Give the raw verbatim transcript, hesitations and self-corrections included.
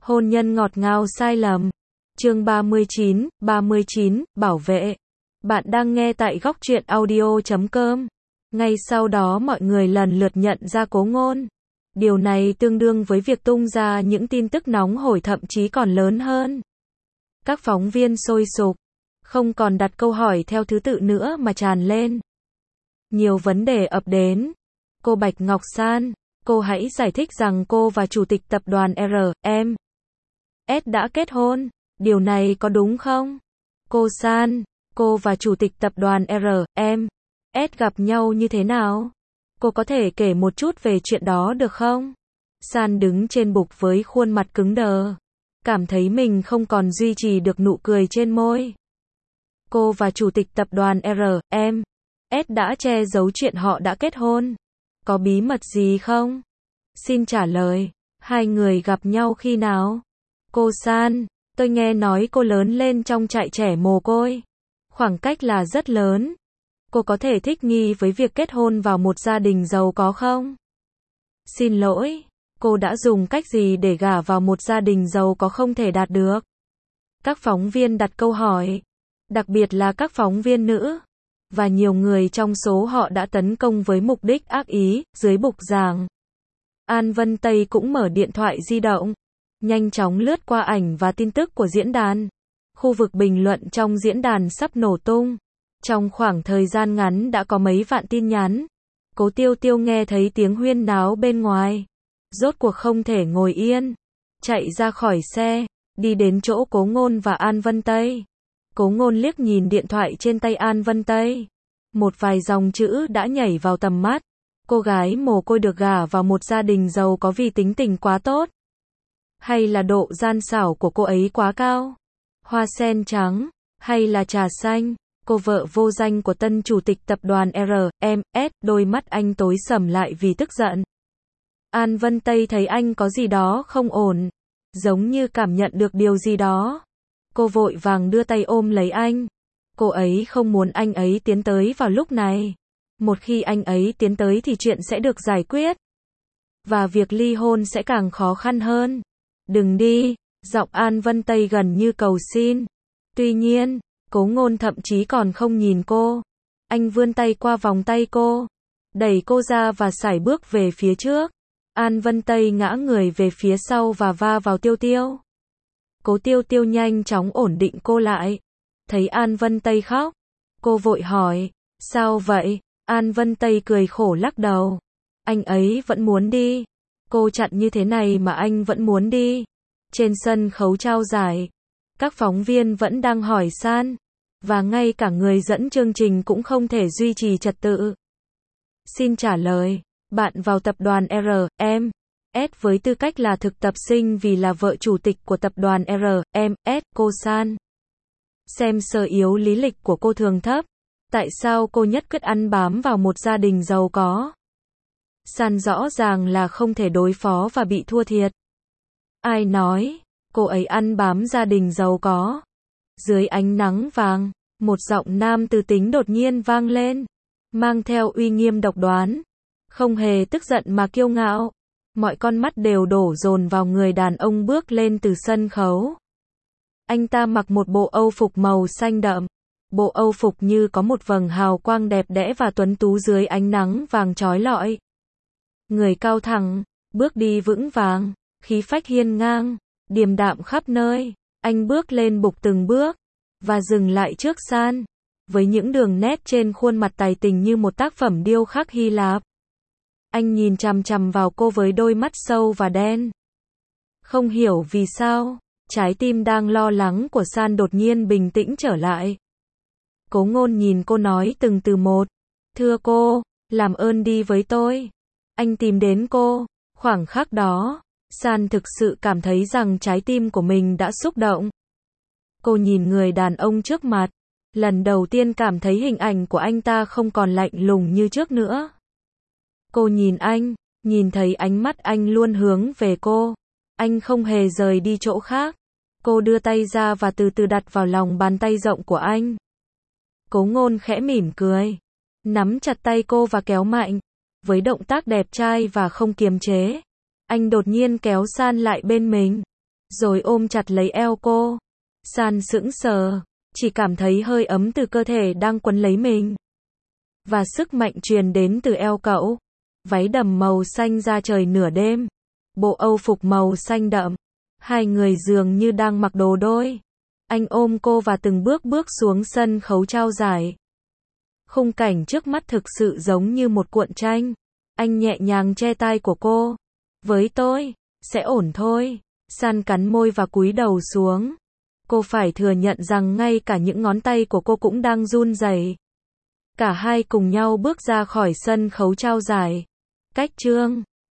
Hôn nhân ngọt ngào sai lầm. Chương ba mươi chín, ba mươi chín, bảo vệ. Bạn đang nghe tại góc truyện audio chấm com. Ngay sau đó mọi người lần lượt nhận ra Cố Ngôn. Điều này tương đương với việc tung ra những tin tức nóng hổi, thậm chí còn lớn hơn. Các phóng viên sôi sục, không còn đặt câu hỏi theo thứ tự nữa mà tràn lên. Nhiều vấn đề ập đến. Cô Bạch Ngọc San, cô hãy giải thích rằng cô và chủ tịch tập đoàn R M S đã kết hôn. Điều này có đúng không? Cô San, cô và chủ tịch tập đoàn R M S gặp nhau như thế nào? Cô có thể kể một chút về chuyện đó được không? San đứng trên bục với khuôn mặt cứng đờ, cảm thấy mình không còn duy trì được nụ cười trên môi. Cô và chủ tịch tập đoàn R M S đã che giấu chuyện họ đã kết hôn. Có bí mật gì không? Xin trả lời. Hai người gặp nhau khi nào? Cô San, tôi nghe nói cô lớn lên trong trại trẻ mồ côi. Khoảng cách là rất lớn. Cô có thể thích nghi với việc kết hôn vào một gia đình giàu có không? Xin lỗi, cô đã dùng cách gì để gả vào một gia đình giàu có không thể đạt được? Các phóng viên đặt câu hỏi, đặc biệt là các phóng viên nữ, và nhiều người trong số họ đã tấn công với mục đích ác ý. Dưới bục giảng, An Vân Tây cũng mở điện thoại di động, nhanh chóng lướt qua ảnh và tin tức của diễn đàn. Khu vực bình luận trong diễn đàn sắp nổ tung. Trong khoảng thời gian ngắn đã có mấy vạn tin nhắn. Cố Tiêu Tiêu nghe thấy tiếng huyên náo bên ngoài, rốt cuộc không thể ngồi yên, chạy ra khỏi xe, đi đến chỗ Cố Ngôn và An Vân Tây. Cố Ngôn liếc nhìn điện thoại trên tay An Vân Tây. Một vài dòng chữ đã nhảy vào tầm mắt. Cô gái mồ côi được gả vào một gia đình giàu có vì tính tình quá tốt? Hay là độ gian xảo của cô ấy quá cao? Hoa sen trắng, hay là trà xanh? Cô vợ vô danh của tân chủ tịch tập đoàn R M S, đôi mắt anh tối sầm lại vì tức giận. An Vân Tây thấy anh có gì đó không ổn, giống như cảm nhận được điều gì đó. Cô vội vàng đưa tay ôm lấy anh. Cô ấy không muốn anh ấy tiến tới vào lúc này. Một khi anh ấy tiến tới thì chuyện sẽ được giải quyết, và việc ly hôn sẽ càng khó khăn hơn. Đừng đi, giọng An Vân Tây gần như cầu xin. Tuy nhiên, Cố Ngôn thậm chí còn không nhìn cô. Anh vươn tay qua vòng tay cô, đẩy cô ra và sải bước về phía trước. An Vân Tây ngã người về phía sau và va vào Tiêu Tiêu. Cố Tiêu Tiêu nhanh chóng ổn định cô lại. Thấy An Vân Tây khóc, cô vội hỏi, sao vậy? An Vân Tây cười khổ lắc đầu. Anh ấy vẫn muốn đi. Cô chặn như thế này mà anh vẫn muốn đi. Trên sân khấu trao giải, các phóng viên vẫn đang hỏi San, và ngay cả người dẫn chương trình cũng không thể duy trì trật tự. Xin trả lời, bạn vào tập đoàn R M S với tư cách là thực tập sinh vì là vợ chủ tịch của tập đoàn R M S. Cô San, xem sơ yếu lý lịch của cô thường thấp. Tại sao cô nhất quyết ăn bám vào một gia đình giàu có? San rõ ràng là không thể đối phó và bị thua thiệt. Ai nói cô ấy ăn bám gia đình giàu có? Dưới ánh nắng vàng, một giọng nam từ tính đột nhiên vang lên, mang theo uy nghiêm độc đoán, không hề tức giận mà kiêu ngạo. Mọi con mắt đều đổ dồn vào người đàn ông bước lên từ sân khấu. Anh ta mặc một bộ âu phục màu xanh đậm. Bộ âu phục như có một vầng hào quang đẹp đẽ và tuấn tú dưới ánh nắng vàng chói lọi. Người cao thẳng, bước đi vững vàng, khí phách hiên ngang, điềm đạm khắp nơi. Anh bước lên bục từng bước, và dừng lại trước San, với những đường nét trên khuôn mặt tài tình như một tác phẩm điêu khắc Hy Lạp. Anh nhìn chằm chằm vào cô với đôi mắt sâu và đen. Không hiểu vì sao, trái tim đang lo lắng của San đột nhiên bình tĩnh trở lại. Cố Ngôn nhìn cô nói từng từ một. Thưa cô, làm ơn đi với tôi. Anh tìm đến cô. Khoảng khắc đó, San thực sự cảm thấy rằng trái tim của mình đã xúc động. Cô nhìn người đàn ông trước mặt, lần đầu tiên cảm thấy hình ảnh của anh ta không còn lạnh lùng như trước nữa. Cô nhìn anh, nhìn thấy ánh mắt anh luôn hướng về cô. Anh không hề rời đi chỗ khác. Cô đưa tay ra và từ từ đặt vào lòng bàn tay rộng của anh. Cố Ngôn khẽ mỉm cười, nắm chặt tay cô và kéo mạnh. Với động tác đẹp trai và không kiềm chế, anh đột nhiên kéo San lại bên mình. rồi ôm chặt lấy eo cô. San sững sờ, chỉ cảm thấy hơi ấm từ cơ thể đang quấn lấy mình. Và sức mạnh truyền đến từ eo cậu. Váy đầm màu xanh da trời nửa đêm. Bộ âu phục màu xanh đậm. Hai người dường như đang mặc đồ đôi. Anh ôm cô và từng bước bước xuống sân khấu trao giải. Khung cảnh trước mắt thực sự giống như một cuộn tranh. Anh nhẹ nhàng che tai của cô. Với tôi, sẽ ổn thôi. San cắn môi và cúi đầu xuống. Cô phải thừa nhận rằng ngay cả những ngón tay của cô cũng đang run rẩy. Cả hai cùng nhau bước ra khỏi sân khấu trao giải. Cách chương